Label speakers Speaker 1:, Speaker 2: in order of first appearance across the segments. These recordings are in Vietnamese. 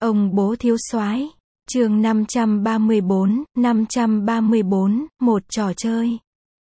Speaker 1: Ông bố thiếu soái. Chương 534, một trò chơi.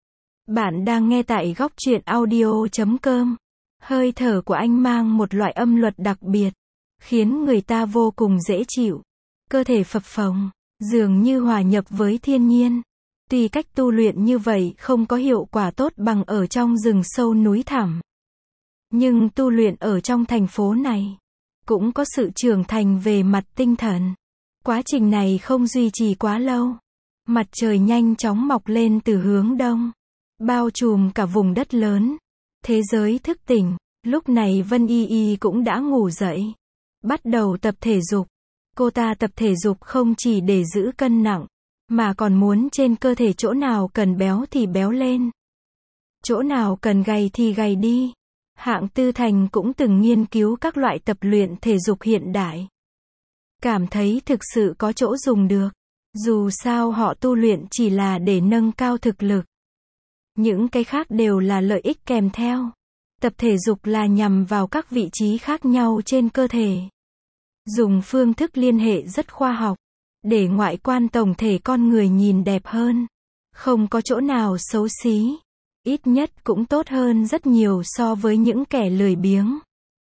Speaker 1: Bạn đang nghe tại góc truyện audio.com. Hơi thở của anh mang một loại âm luật đặc biệt, khiến người ta vô cùng dễ chịu. Cơ thể phập phồng, dường như hòa nhập với thiên nhiên. Tuy cách tu luyện như vậy không có hiệu quả tốt bằng ở trong rừng sâu núi thẳm, nhưng tu luyện ở trong thành phố này cũng có sự trưởng thành về mặt tinh thần. Quá trình này không duy trì quá lâu. Mặt trời nhanh chóng mọc lên từ hướng đông, bao trùm cả vùng đất lớn. Thế giới thức tỉnh. Lúc này Vân Y Y cũng đã ngủ dậy, bắt đầu tập thể dục. Cô ta tập thể dục không chỉ để giữ cân nặng, mà còn muốn trên cơ thể chỗ nào cần béo thì béo lên, chỗ nào cần gầy thì gầy đi. Hạng Tư Thành cũng từng nghiên cứu các loại tập luyện thể dục hiện đại, cảm thấy thực sự có chỗ dùng được. Dù sao họ tu luyện chỉ là để nâng cao thực lực, những cái khác đều là lợi ích kèm theo. Tập thể dục là nhằm vào các vị trí khác nhau trên cơ thể, dùng phương thức liên hệ rất khoa học, để ngoại quan tổng thể con người nhìn đẹp hơn. Không có chỗ nào xấu xí, ít nhất cũng tốt hơn rất nhiều so với những kẻ lười biếng.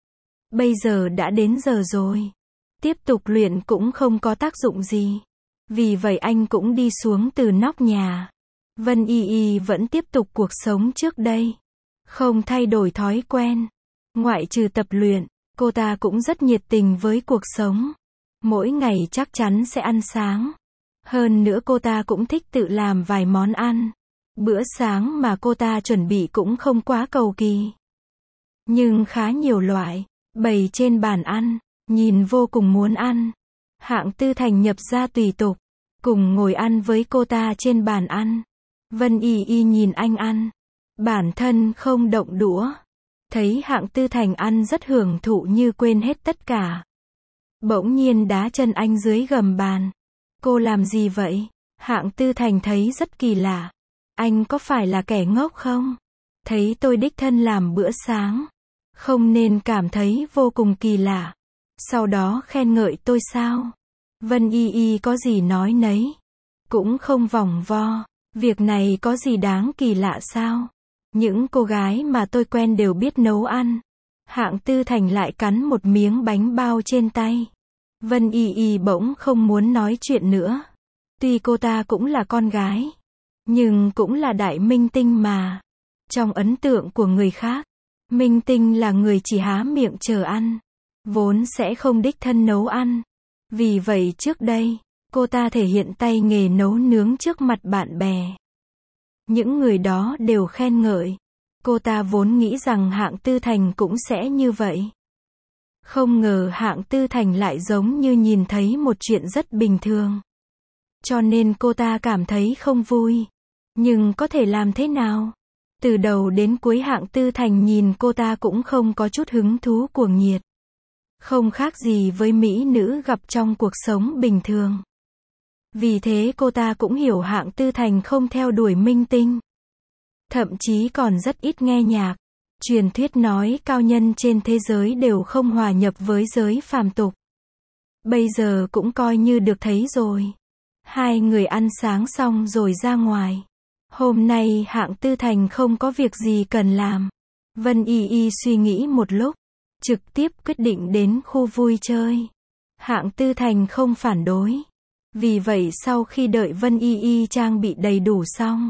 Speaker 1: Bây giờ đã đến giờ rồi, tiếp tục luyện cũng không có tác dụng gì. Vì vậy anh cũng đi xuống từ nóc nhà. Vân Y Y vẫn tiếp tục cuộc sống trước đây, không thay đổi thói quen. Ngoại trừ tập luyện, cô ta cũng rất nhiệt tình với cuộc sống. Mỗi ngày chắc chắn sẽ ăn sáng. Hơn nữa cô ta cũng thích tự làm vài món ăn. Bữa sáng mà cô ta chuẩn bị cũng không quá cầu kỳ, nhưng khá nhiều loại, bày trên bàn ăn, nhìn vô cùng muốn ăn. Hạng Tư Thành nhập ra tùy tục, cùng ngồi ăn với cô ta trên bàn ăn. Vân Y Y nhìn anh ăn, bản thân không động đũa. Thấy Hạng Tư Thành ăn rất hưởng thụ như quên hết tất cả. Bỗng nhiên đá chân anh dưới gầm bàn. Cô làm gì vậy? Hạng Tư Thành thấy rất kỳ lạ. Anh có phải là kẻ ngốc không? Thấy tôi đích thân làm bữa sáng, không nên cảm thấy vô cùng kỳ lạ. Sau đó khen ngợi tôi sao? Vân Y Y có gì nói nấy, cũng không vòng vo. Việc này có gì đáng kỳ lạ sao? Những cô gái mà tôi quen đều biết nấu ăn. Hạng Tư Thành lại cắn một miếng bánh bao trên tay. Vân Y Y bỗng không muốn nói chuyện nữa. Tuy cô ta cũng là con gái, nhưng cũng là đại minh tinh mà. Trong ấn tượng của người khác, minh tinh là người chỉ há miệng chờ ăn, vốn sẽ không đích thân nấu ăn. Vì vậy trước đây, cô ta thể hiện tay nghề nấu nướng trước mặt bạn bè. Những người đó đều khen ngợi. Cô ta vốn nghĩ rằng Hạng Tư Thành cũng sẽ như vậy. Không ngờ Hạng Tư Thành lại giống như nhìn thấy một chuyện rất bình thường. Cho nên cô ta cảm thấy không vui. Nhưng có thể làm thế nào? Từ đầu đến cuối Hạng Tư Thành nhìn cô ta cũng không có chút hứng thú cuồng nhiệt. Không khác gì với mỹ nữ gặp trong cuộc sống bình thường. Vì thế cô ta cũng hiểu Hạng Tư Thành không theo đuổi minh tinh. Thậm chí còn rất ít nghe nhạc. Truyền thuyết nói cao nhân trên thế giới đều không hòa nhập với giới phàm tục. Bây giờ cũng coi như được thấy rồi. Hai người ăn sáng xong rồi ra ngoài. Hôm nay Hạng Tư Thành không có việc gì cần làm. Vân Y Y suy nghĩ một lúc, trực tiếp quyết định đến khu vui chơi. Hạng Tư Thành không phản đối. Vì vậy sau khi đợi Vân Y Y trang bị đầy đủ xong,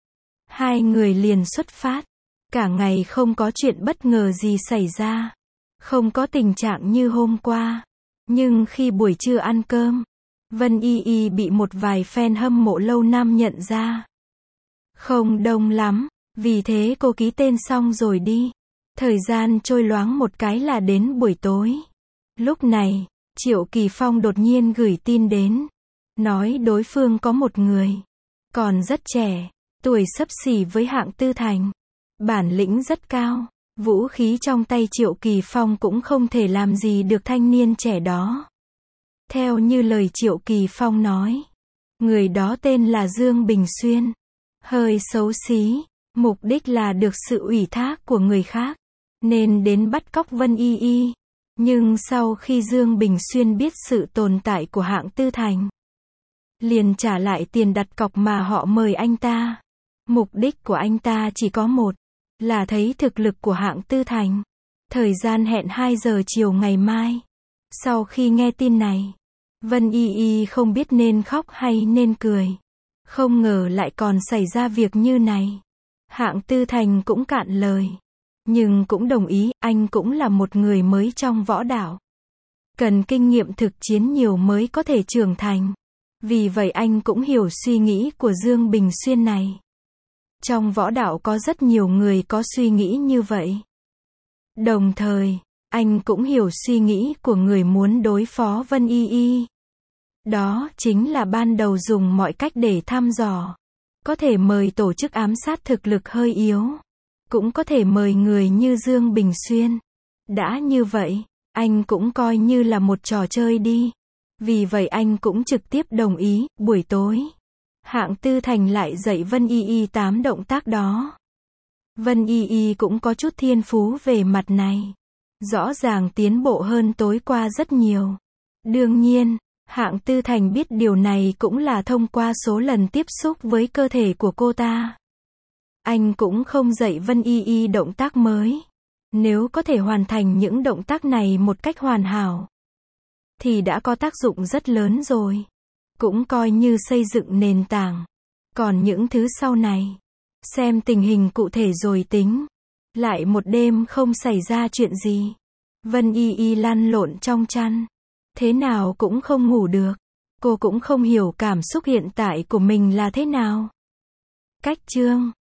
Speaker 1: hai người liền xuất phát. Cả ngày không có chuyện bất ngờ gì xảy ra. Không có tình trạng như hôm qua. Nhưng khi buổi trưa ăn cơm, Vân Y Y bị một vài fan hâm mộ lâu năm nhận ra. Không đông lắm, vì thế cô ký tên xong rồi đi. Thời gian trôi loáng một cái là đến buổi tối. Lúc này, Triệu Kỳ Phong đột nhiên gửi tin đến, nói đối phương có một người, còn rất trẻ, tuổi xấp xỉ với Hạng Tư Thành, bản lĩnh rất cao. Vũ khí trong tay Triệu Kỳ Phong cũng không thể làm gì được thanh niên trẻ đó. Theo như lời Triệu Kỳ Phong nói, người đó tên là Dương Bình Xuyên, hơi xấu xí, mục đích là được sự ủy thác của người khác, nên đến bắt cóc Vân Y Y. Nhưng sau khi Dương Bình Xuyên biết sự tồn tại của hạng Tư Thành, liền trả lại tiền đặt cọc mà họ mời anh ta. Mục đích của anh ta chỉ có một, là thấy thực lực của hạng Tư Thành. Thời gian hẹn 2 giờ chiều ngày mai. Sau khi nghe tin này, Vân Y Y không biết nên khóc hay nên cười. Không ngờ lại còn xảy ra việc như này. Hạng Tư Thành cũng cạn lời. Nhưng cũng đồng ý, anh cũng là một người mới trong võ đạo. Cần kinh nghiệm thực chiến nhiều mới có thể trưởng thành. Vì vậy anh cũng hiểu suy nghĩ của Dương Bình Xuyên này. Trong võ đạo có rất nhiều người có suy nghĩ như vậy. Đồng thời, anh cũng hiểu suy nghĩ của người muốn đối phó Vân Y Y. Đó chính là ban đầu dùng mọi cách để thăm dò. Có thể mời tổ chức ám sát thực lực hơi yếu. Cũng có thể mời người như Dương Bình Xuyên. Đã như vậy, anh cũng coi như là một trò chơi đi. Vì vậy anh cũng trực tiếp đồng ý. Buổi tối, hạng Tư Thành lại dạy Vân Y Y 8 động tác đó. Vân Y Y cũng có chút thiên phú về mặt này. Rõ ràng tiến bộ hơn tối qua rất nhiều. Đương nhiên, hạng Tư Thành biết điều này cũng là thông qua số lần tiếp xúc với cơ thể của cô ta. Anh cũng không dạy Vân Y Y động tác mới. Nếu có thể hoàn thành những động tác này một cách hoàn hảo, thì đã có tác dụng rất lớn rồi. Cũng coi như xây dựng nền tảng. Còn những thứ sau này, xem tình hình cụ thể rồi tính. Lại một đêm không xảy ra chuyện gì. Vân Y Y lăn lộn trong chăn. Thế nào cũng không ngủ được. Cô cũng không hiểu cảm xúc hiện tại của mình là thế nào. Cách chương